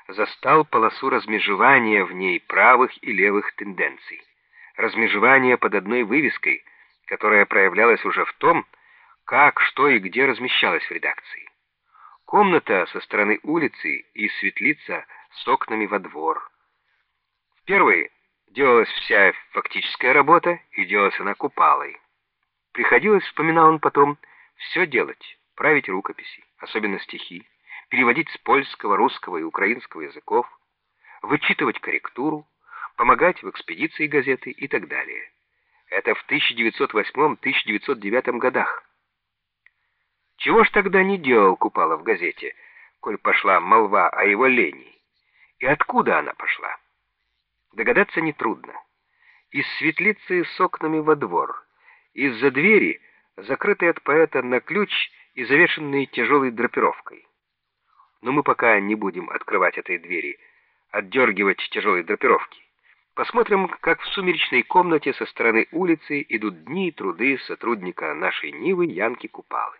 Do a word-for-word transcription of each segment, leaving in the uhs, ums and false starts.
застал полосу размежевания в ней правых и левых тенденций. Размежевание под одной вывеской, которая проявлялась уже в том, как, что и где размещалось в редакции. Комната со стороны улицы и светлица с окнами во двор. В первой делалась вся фактическая работа, и делалась она Купалой. Приходилось, вспоминал он потом, все делать, править рукописи, особенно стихи, переводить с польского, русского и украинского языков, вычитывать корректуру, помогать в экспедиции газеты и так далее. Это в тысяча девятьсот восьмом — тысяча девятьсот девятом годах. Чего ж тогда не делал Купала в газете, коль пошла молва о его лени? И откуда она пошла? Догадаться нетрудно. Из светлицы с окнами во двор, из-за двери, закрытой от поэта на ключ и завешенной тяжелой драпировкой. Но мы пока не будем открывать этой двери, отдергивать тяжелые драпировки. Посмотрим, как в сумеречной комнате со стороны улицы идут дни и труды сотрудника нашей Нивы Янки Купалы.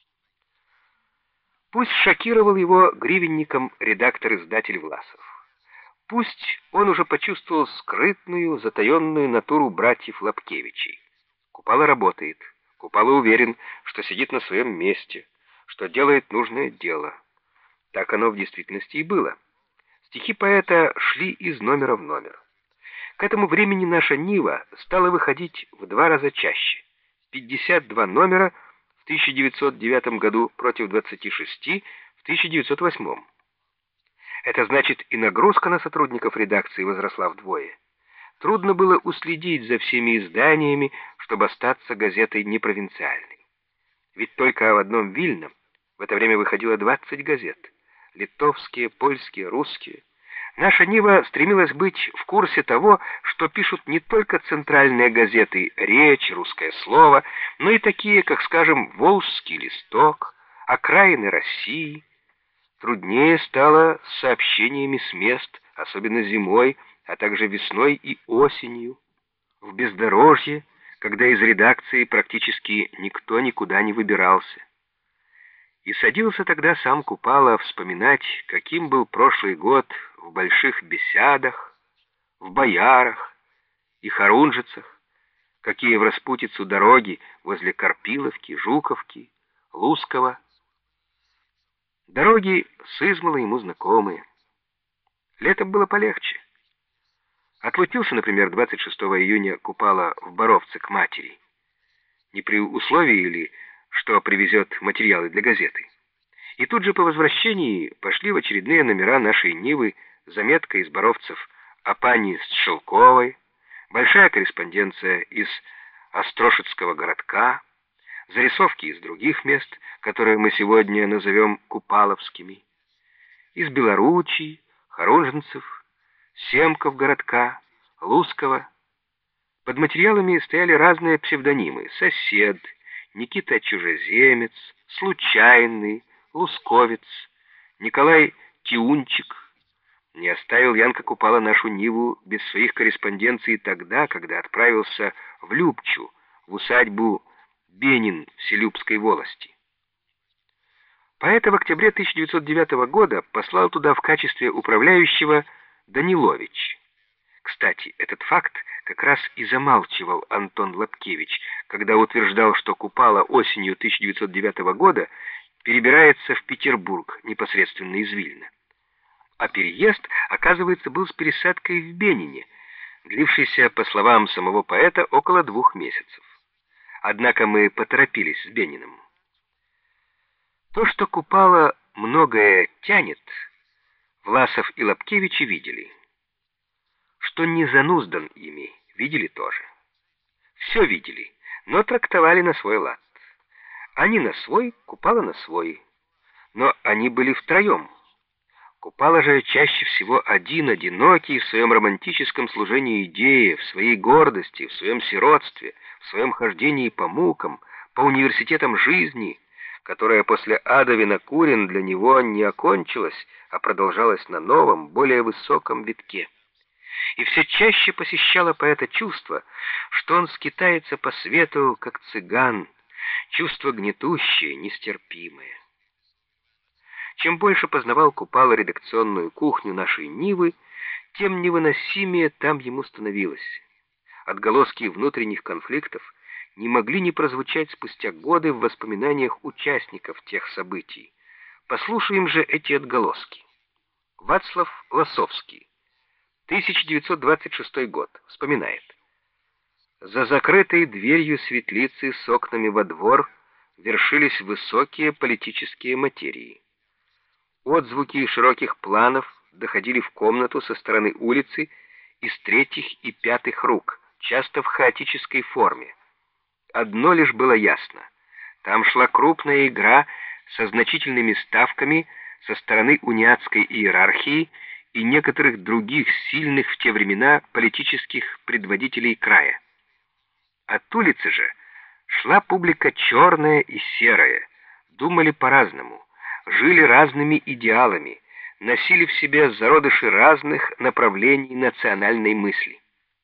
Пусть шокировал его гривенником редактор-издатель Власов. Пусть он уже почувствовал скрытную, затаенную натуру братьев Лапкевичей. Купала работает. Купала уверен, что сидит на своем месте, что делает нужное дело. Так оно в действительности и было. Стихи поэта шли из номера в номер. К этому времени наша Нива стала выходить в два раза чаще. пятьдесят два номера в тысяча девятьсот девятом году против двадцати шести в тысяча девятьсот восьмом. Это значит, и нагрузка на сотрудников редакции возросла вдвое. Трудно было уследить за всеми изданиями, чтобы остаться газетой непровинциальной. Ведь только в одном Вильном в это время выходило двадцать газет. Литовские, польские, русские. Наша Нива стремилась быть в курсе того, что пишут не только центральные газеты «Речь», «Русское слово», но и такие, как, скажем, «Волжский листок», «Окраины России». Труднее стало с сообщениями с мест, особенно зимой, а также весной и осенью, в бездорожье, когда из редакции практически никто никуда не выбирался. И садился тогда сам Купала вспоминать, каким был прошлый год в больших беседах, в боярах и хорунжицах, какие в распутицу дороги возле Карпиловки, Жуковки, Лускова. Дороги с измала ему знакомые. Летом было полегче. Отлучился, например, двадцать шестого июня Купала в Боровце к матери. Не при условии ли, что привезет материалы для газеты. И тут же по возвращении пошли в очередные номера нашей Нивы заметка из Боровцев о пани Шелковой, большая корреспонденция из Острошицкого городка, зарисовки из других мест, которые мы сегодня назовем Купаловскими, из Белоручий, Хорунженцев, Семков городка, Лускова. Под материалами стояли разные псевдонимы: Сосед, Никита Чужеземец, Случайный, Лусковец, Николай Тиунчик. Не оставил Янка Купала нашу Ниву без своих корреспонденций тогда, когда отправился в Любчу, в усадьбу Бенин в Селюбской волости. Поэта в октябре тысяча девятьсот девятого года послал туда в качестве управляющего Данилович. Кстати, этот факт как раз и замалчивал Антон Лапкевич, когда утверждал, что Купала осенью тысяча девятьсот девятого года перебирается в Петербург непосредственно из Вильна. А переезд, оказывается, был с пересадкой в Бенине, длившийся, по словам самого поэта, около двух месяцев. Однако мы поторопились с Бениным. То, что Купала многое тянет, Власов и Лапкевичи видели. Что не зануздан ими, видели тоже. Все видели, но трактовали на свой лад. Они на свой, Купала на свой. Но они были втроем. Купала же чаще всего один, одинокий в своем романтическом служении идеи, в своей гордости, в своем сиротстве, в своем хождении по мукам, по университетам жизни, которая после ада Винокурен для него не окончилась, а продолжалась на новом, более высоком витке. И все чаще посещало поэта чувство, что он скитается по свету, как цыган, чувство гнетущее, нестерпимое. Чем больше познавал Купала редакционную кухню нашей Нивы, тем невыносимее там ему становилось. Отголоски внутренних конфликтов не могли не прозвучать спустя годы в воспоминаниях участников тех событий. Послушаем же эти отголоски. Вацлав Лосовский, тысяча девятьсот двадцать шестой год, вспоминает. За закрытой дверью светлицы с окнами во двор вершились высокие политические материи. Отзвуки широких планов доходили в комнату со стороны улицы из третьих и пятых рук, часто в хаотической форме. Одно лишь было ясно. Там шла крупная игра со значительными ставками со стороны униатской иерархии и некоторых других сильных в те времена политических предводителей края. От улицы же шла публика черная и серая, думали по-разному, жили разными идеалами, носили в себе зародыши разных направлений национальной мысли.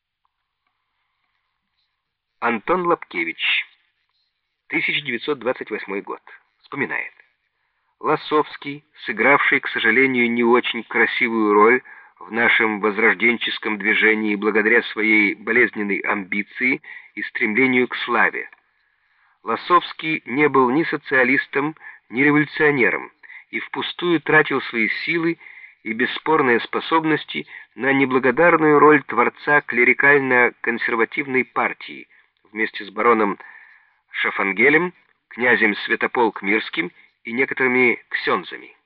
Антон Лапкевич, тысяча девятьсот двадцать восьмой год, вспоминает. Лосовский, сыгравший, к сожалению, не очень красивую роль в нашем возрожденческом движении благодаря своей болезненной амбиции и стремлению к славе. Лосовский не был ни социалистом, ни революционером и впустую тратил свои силы и бесспорные способности на неблагодарную роль творца клерикально-консервативной партии вместе с бароном Шафангелем, князем Святополк-Мирским и некоторыми ксензами.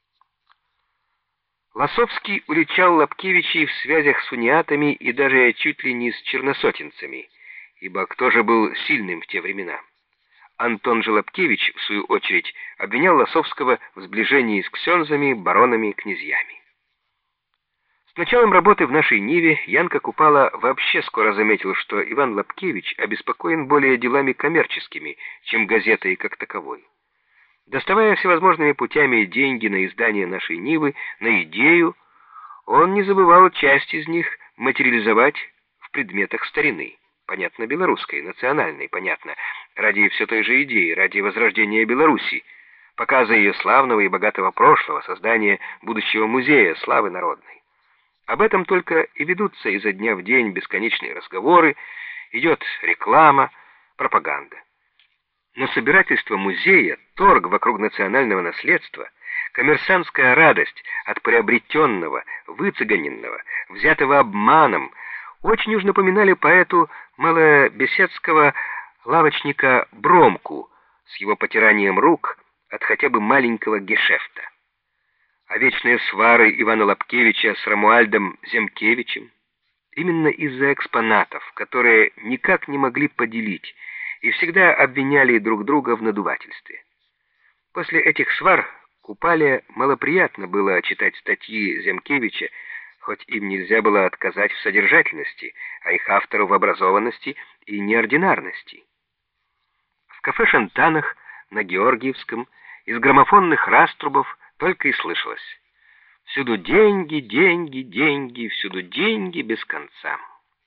Лосовский уличал Лапкевичей в связях с униатами и даже чуть ли не с черносотенцами, ибо кто же был сильным в те времена? Антон же Лапкевич, в свою очередь, обвинял Лосовского в сближении с ксензами, баронами, князьями. С началом работы в нашей Ниве Янка Купала вообще скоро заметил, что Иван Лапкевич обеспокоен более делами коммерческими, чем газетой как таковой. Доставая всевозможными путями деньги на издание нашей Нивы, на идею, он не забывал часть из них материализовать в предметах старины. Понятно, белорусской, национальной, понятно, ради все той же идеи, ради возрождения Беларуси, показа ее славного и богатого прошлого, создания будущего музея славы народной. Об этом только и ведутся изо дня в день бесконечные разговоры, идет реклама, пропаганда. Но собирательство музея, торг вокруг национального наследства, коммерсантская радость от приобретенного, выцыганенного, взятого обманом, очень уж напоминали поэту малобеседского лавочника Бромку с его потиранием рук от хотя бы маленького гешефта. А вечные свары Ивана Лапкевича с Рамуальдом Земкевичем именно из-за экспонатов, которые никак не могли поделить и всегда обвиняли друг друга в надувательстве. После этих свар Купале малоприятно было читать статьи Земкевича, хоть им нельзя было отказать в содержательности, а их автору в образованности и неординарности. В кафе «Шантанах» на Георгиевском из граммофонных раструбов только и слышалось: «Всюду деньги, деньги, деньги, всюду деньги без конца».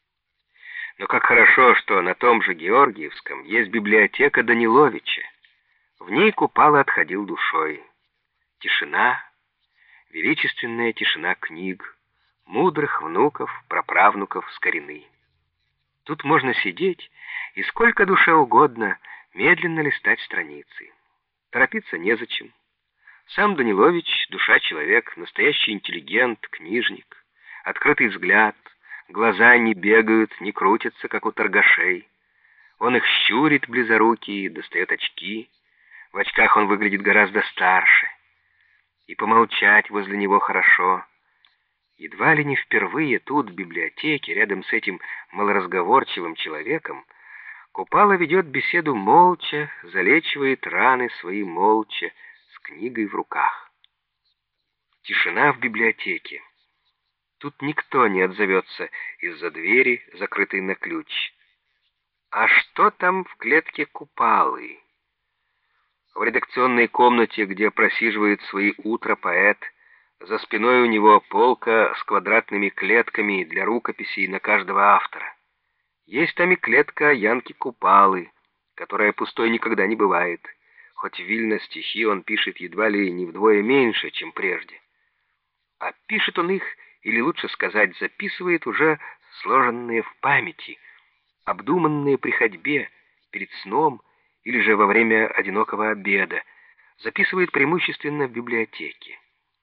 Но как хорошо, что на том же Георгиевском есть библиотека Даниловича. В ней Купала отходил душой. Тишина, величественная тишина книг, мудрых внуков, праправнуков старины. Тут можно сидеть и сколько душе угодно медленно листать страницы. Торопиться незачем. Сам Данилович, душа человек, настоящий интеллигент, книжник, открытый взгляд, глаза не бегают, не крутятся, как у торгашей. Он их щурит близорукий, достает очки. В очках он выглядит гораздо старше. И помолчать возле него хорошо. Едва ли не впервые тут, в библиотеке, рядом с этим малоразговорчивым человеком, Купала ведет беседу молча, залечивает раны свои молча, с книгой в руках. Тишина в библиотеке. Тут никто не отзовется из-за двери, закрытой на ключ. А что там в клетке Купалы? В редакционной комнате, где просиживает свои утра поэт, за спиной у него полка с квадратными клетками для рукописей на каждого автора. Есть там и клетка Янки Купалы, которая пустой никогда не бывает. хоть Вильно стихи он пишет едва ли не вдвое меньше, чем прежде. А пишет он их, или лучше сказать, записывает уже сложенные в памяти, обдуманные при ходьбе, перед сном или же во время одинокого обеда, записывает преимущественно в библиотеке.